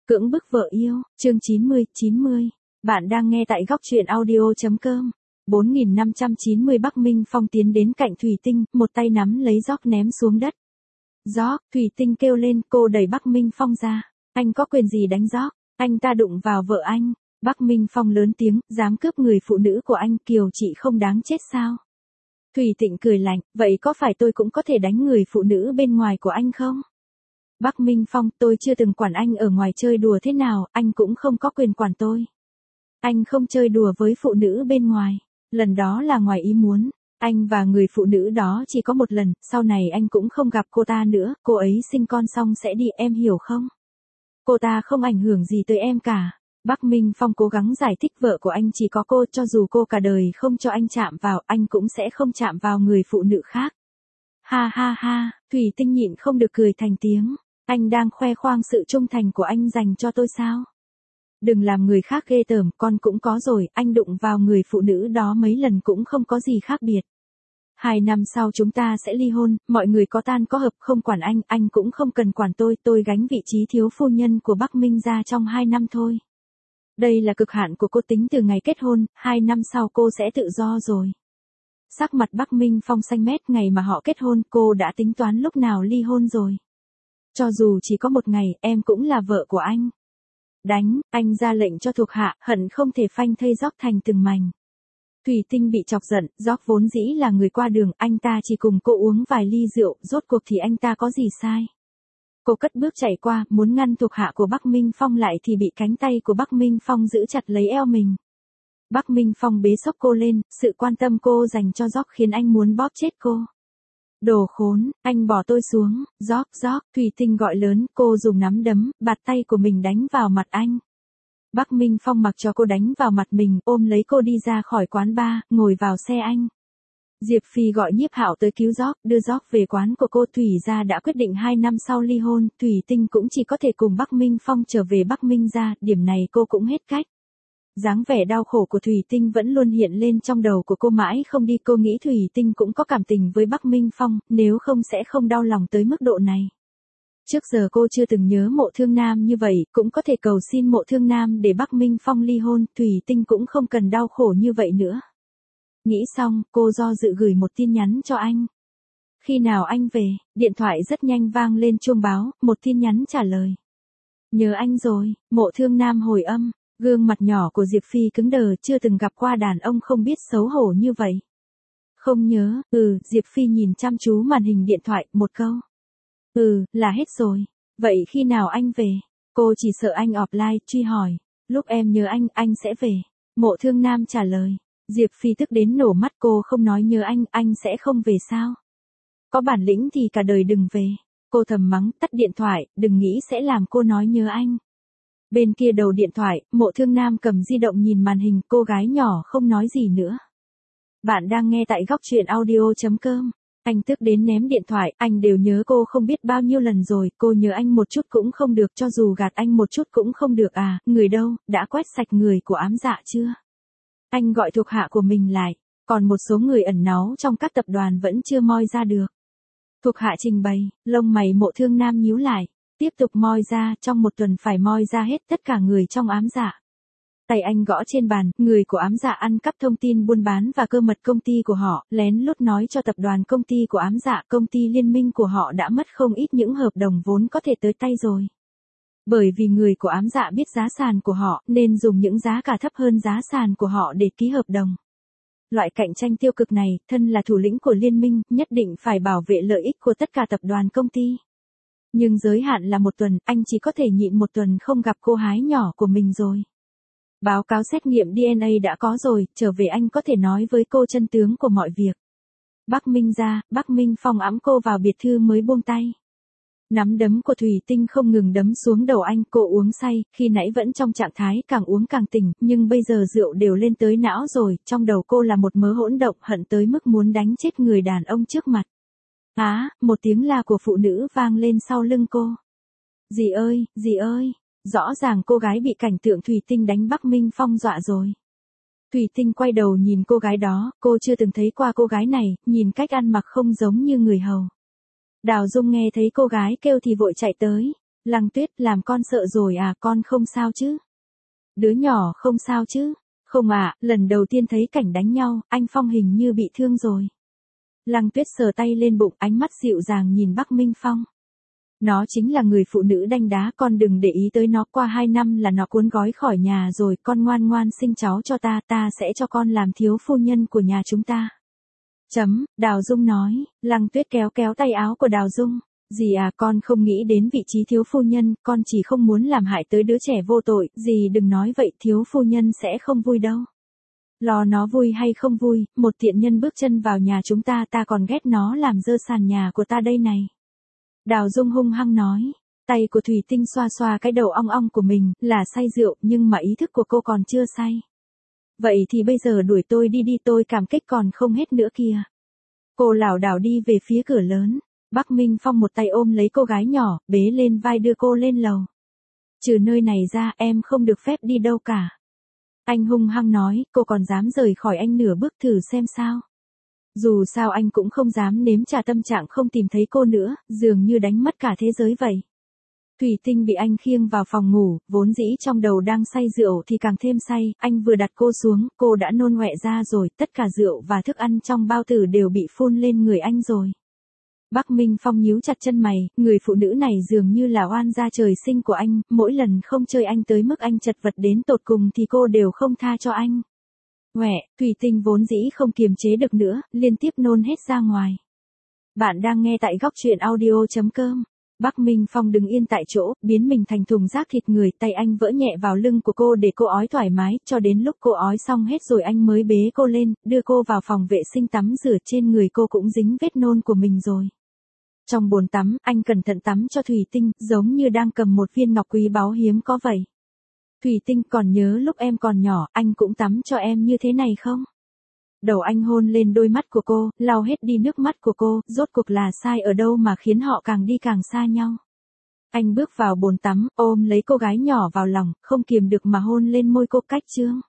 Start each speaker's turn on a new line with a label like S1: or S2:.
S1: Cưỡng bức vợ yêu, chương 90. Bạn đang nghe tại góc truyện audio.com. 4590 Bắc Minh Phong tiến đến cạnh Thủy Tinh, một tay nắm lấy gióc ném xuống đất. Gióc, Thủy Tinh kêu lên, cô đẩy Bắc Minh Phong ra. Anh có quyền gì đánh gióc? Anh ta đụng vào vợ anh. Bắc Minh Phong lớn tiếng, dám cướp người phụ nữ của anh, Kiều chị không đáng chết sao? Thủy Tịnh cười lạnh, vậy có phải tôi cũng có thể đánh người phụ nữ bên ngoài của anh không? Bắc Minh Phong, tôi chưa từng quản anh ở ngoài chơi đùa thế nào, anh cũng không có quyền quản tôi. Anh không chơi đùa với phụ nữ bên ngoài, lần đó là ngoài ý muốn. Anh và người phụ nữ đó chỉ có một lần, sau này anh cũng không gặp cô ta nữa, cô ấy sinh con xong sẽ đi, em hiểu không? Cô ta không ảnh hưởng gì tới em cả. Bắc Minh Phong cố gắng giải thích vợ của anh chỉ có cô, cho dù cô cả đời không cho anh chạm vào, anh cũng sẽ không chạm vào người phụ nữ khác. Ha ha ha, Thủy Tinh nhịn không được cười thành tiếng. Anh đang khoe khoang sự trung thành của anh dành cho tôi sao? Đừng làm người khác ghê tởm, con cũng có rồi, anh đụng vào người phụ nữ đó mấy lần cũng không có gì khác biệt. 2 năm sau chúng ta sẽ ly hôn, mọi người có tan có hợp, không quản anh cũng không cần quản tôi gánh vị trí thiếu phu nhân của Bắc Minh gia trong 2 năm thôi. Đây là cực hạn của cô, tính từ ngày kết hôn, 2 năm sau cô sẽ tự do rồi. Sắc mặt Bắc Minh Phong xanh mét, ngày mà họ kết hôn, cô đã tính toán lúc nào ly hôn rồi. Cho dù chỉ có một ngày, em cũng là vợ của anh. Đánh, anh ra lệnh cho thuộc hạ, hận không thể phanh thây gióc thành từng mảnh. Thủy Tinh bị chọc giận, gióc vốn dĩ là người qua đường, anh ta chỉ cùng cô uống vài ly rượu, rốt cuộc thì anh ta có gì sai. Cô cất bước chạy qua, muốn ngăn thuộc hạ của Bắc Minh Phong lại thì bị cánh tay của Bắc Minh Phong giữ chặt lấy eo mình. Bắc Minh Phong bế xốc cô lên, sự quan tâm cô dành cho gióc khiến anh muốn bóp chết cô. Đồ khốn, anh bỏ tôi xuống, gióc, Thủy Tinh gọi lớn, cô dùng nắm đấm, bạt tay của mình đánh vào mặt anh. Bắc Minh Phong mặc cho cô đánh vào mặt mình, ôm lấy cô đi ra khỏi quán bar, ngồi vào xe anh. Diệp Phi gọi Nhiếp Hạo tới cứu gióc, đưa gióc về quán của cô. Thủy gia đã quyết định 2 năm sau ly hôn, Thủy Tinh cũng chỉ có thể cùng Bắc Minh Phong trở về Bắc Minh gia, điểm này cô cũng hết cách. Dáng vẻ đau khổ của Thủy Tinh vẫn luôn hiện lên trong đầu của cô mãi không đi, cô nghĩ Thủy Tinh cũng có cảm tình với Bắc Minh Phong, nếu không sẽ không đau lòng tới mức độ này. Trước giờ cô chưa từng nhớ Mộ Thương Nam như vậy, cũng có thể cầu xin Mộ Thương Nam để Bắc Minh Phong ly hôn, Thủy Tinh cũng không cần đau khổ như vậy nữa. Nghĩ xong, cô do dự gửi một tin nhắn cho anh. Khi nào anh về, điện thoại rất nhanh vang lên chuông báo, một tin nhắn trả lời. Nhớ anh rồi, Mộ Thương Nam hồi âm. Gương mặt nhỏ của Diệp Phi cứng đờ, chưa từng gặp qua đàn ông không biết xấu hổ như vậy. Không nhớ, Diệp Phi nhìn chăm chú màn hình điện thoại, một câu. Là hết rồi. Vậy khi nào anh về? Cô chỉ sợ anh offline, truy hỏi. Lúc em nhớ anh sẽ về. Mộ Thương Nam trả lời. Diệp Phi tức đến nổ mắt, cô không nói nhớ anh sẽ không về sao? Có bản lĩnh thì cả đời đừng về. Cô thầm mắng, tắt điện thoại, đừng nghĩ sẽ làm cô nói nhớ anh. Bên kia đầu điện thoại, Mộ Thương Nam cầm di động nhìn màn hình, cô gái nhỏ không nói gì nữa. Bạn đang nghe tại góc truyện audio.com. Anh tức đến ném điện thoại, anh đều nhớ cô không biết bao nhiêu lần rồi, cô nhớ anh một chút cũng không được, cho dù gạt anh một chút cũng không được à, người đâu, đã quét sạch người của ám dạ chưa? Anh gọi thuộc hạ của mình lại, còn một số người ẩn náu trong các tập đoàn vẫn chưa moi ra được. Thuộc hạ trình bày, lông mày Mộ Thương Nam nhíu lại. Tiếp tục moi ra, trong 1 tuần phải moi ra hết tất cả người trong ám dạ. Tay anh gõ trên bàn, người của ám dạ ăn cắp thông tin buôn bán và cơ mật công ty của họ, lén lút nói cho tập đoàn công ty của ám dạ, công ty liên minh của họ đã mất không ít những hợp đồng vốn có thể tới tay rồi. Bởi vì người của ám dạ biết giá sàn của họ, nên dùng những giá cả thấp hơn giá sàn của họ để ký hợp đồng. Loại cạnh tranh tiêu cực này, thân là thủ lĩnh của liên minh, nhất định phải bảo vệ lợi ích của tất cả tập đoàn công ty. Nhưng giới hạn là 1 tuần, anh chỉ có thể nhịn 1 tuần không gặp cô hái nhỏ của mình rồi. Báo cáo xét nghiệm DNA đã có rồi, trở về anh có thể nói với cô chân tướng của mọi việc. Bắc Minh gia, Bắc Minh Phong ẵm cô vào biệt thư mới buông tay. Nắm đấm của Thủy Tinh không ngừng đấm xuống đầu anh, cô uống say, khi nãy vẫn trong trạng thái càng uống càng tỉnh, nhưng bây giờ rượu đều lên tới não rồi, trong đầu cô là một mớ hỗn động, hận tới mức muốn đánh chết người đàn ông trước mặt. Một tiếng la của phụ nữ vang lên sau lưng cô. Dì ơi, rõ ràng cô gái bị cảnh tượng Thủy Tinh đánh Bắc Minh Phong dọa rồi. Thủy Tinh quay đầu nhìn cô gái đó, cô chưa từng thấy qua cô gái này, nhìn cách ăn mặc không giống như người hầu. Đào Dung nghe thấy cô gái kêu thì vội chạy tới, Lăng Tuyết, làm con sợ rồi à, con không sao chứ? Đứa nhỏ không sao chứ? Không ạ, lần đầu tiên thấy cảnh đánh nhau, anh Phong hình như bị thương rồi. Lăng Tuyết sờ tay lên bụng, ánh mắt dịu dàng nhìn Bắc Minh Phong. Nó chính là người phụ nữ đanh đá, con đừng để ý tới nó, qua 2 năm là nó cuốn gói khỏi nhà rồi, con ngoan ngoan sinh cháu cho ta, ta sẽ cho con làm thiếu phu nhân của nhà chúng ta. Đào Dung nói. Lăng Tuyết kéo kéo tay áo của Đào Dung. Dì à, con không nghĩ đến vị trí thiếu phu nhân, con chỉ không muốn làm hại tới đứa trẻ vô tội, dì đừng nói vậy, thiếu phu nhân sẽ không vui đâu. Lo nó vui hay không vui, một tiện nhân bước chân vào nhà chúng ta, ta còn ghét nó làm dơ sàn nhà của ta đây này. Đào Dung hung hăng nói. Tay của Thủy Tinh xoa xoa cái đầu ong ong của mình, là say rượu, nhưng mà ý thức của cô còn chưa say. Vậy thì bây giờ đuổi tôi đi đi, tôi cảm kích còn không hết nữa kìa. Cô lảo đảo đi về phía cửa lớn. Bắc Minh Phong một tay ôm lấy cô gái nhỏ, bế lên vai đưa cô lên lầu. Trừ nơi này ra, em không được phép đi đâu cả. Anh hung hăng nói, cô còn dám rời khỏi anh nửa bước thử xem sao. Dù sao anh cũng không dám nếm trà tâm trạng không tìm thấy cô nữa, dường như đánh mất cả thế giới vậy. Thủy Tinh bị anh khiêng vào phòng ngủ, vốn dĩ trong đầu đang say rượu thì càng thêm say, anh vừa đặt cô xuống, cô đã nôn ọe ra rồi, tất cả rượu và thức ăn trong bao tử đều bị phun lên người anh rồi. Bắc Minh Phong nhíu chặt chân mày, người phụ nữ này dường như là oan gia trời sinh của anh, mỗi lần không chơi anh tới mức anh chật vật đến tột cùng thì cô đều không tha cho anh. Thủy Tinh vốn dĩ không kiềm chế được nữa, liên tiếp nôn hết ra ngoài. Bạn đang nghe tại góc truyện audio.com. Bắc Minh Phong đứng yên tại chỗ, biến mình thành thùng rác thịt người, tay anh vỡ nhẹ vào lưng của cô để cô ói thoải mái, cho đến lúc cô ói xong hết rồi anh mới bế cô lên, đưa cô vào phòng vệ sinh tắm rửa, trên người cô cũng dính vết nôn của mình rồi. Trong bồn tắm, anh cẩn thận tắm cho Thủy Tinh, giống như đang cầm một viên ngọc quý báu hiếm có vậy. Thủy Tinh, còn nhớ lúc em còn nhỏ, anh cũng tắm cho em như thế này không? Đầu anh hôn lên đôi mắt của cô, lau hết đi nước mắt của cô, rốt cuộc là sai ở đâu mà khiến họ càng đi càng xa nhau. Anh bước vào bồn tắm, ôm lấy cô gái nhỏ vào lòng, không kiềm được mà hôn lên môi cô cách chương.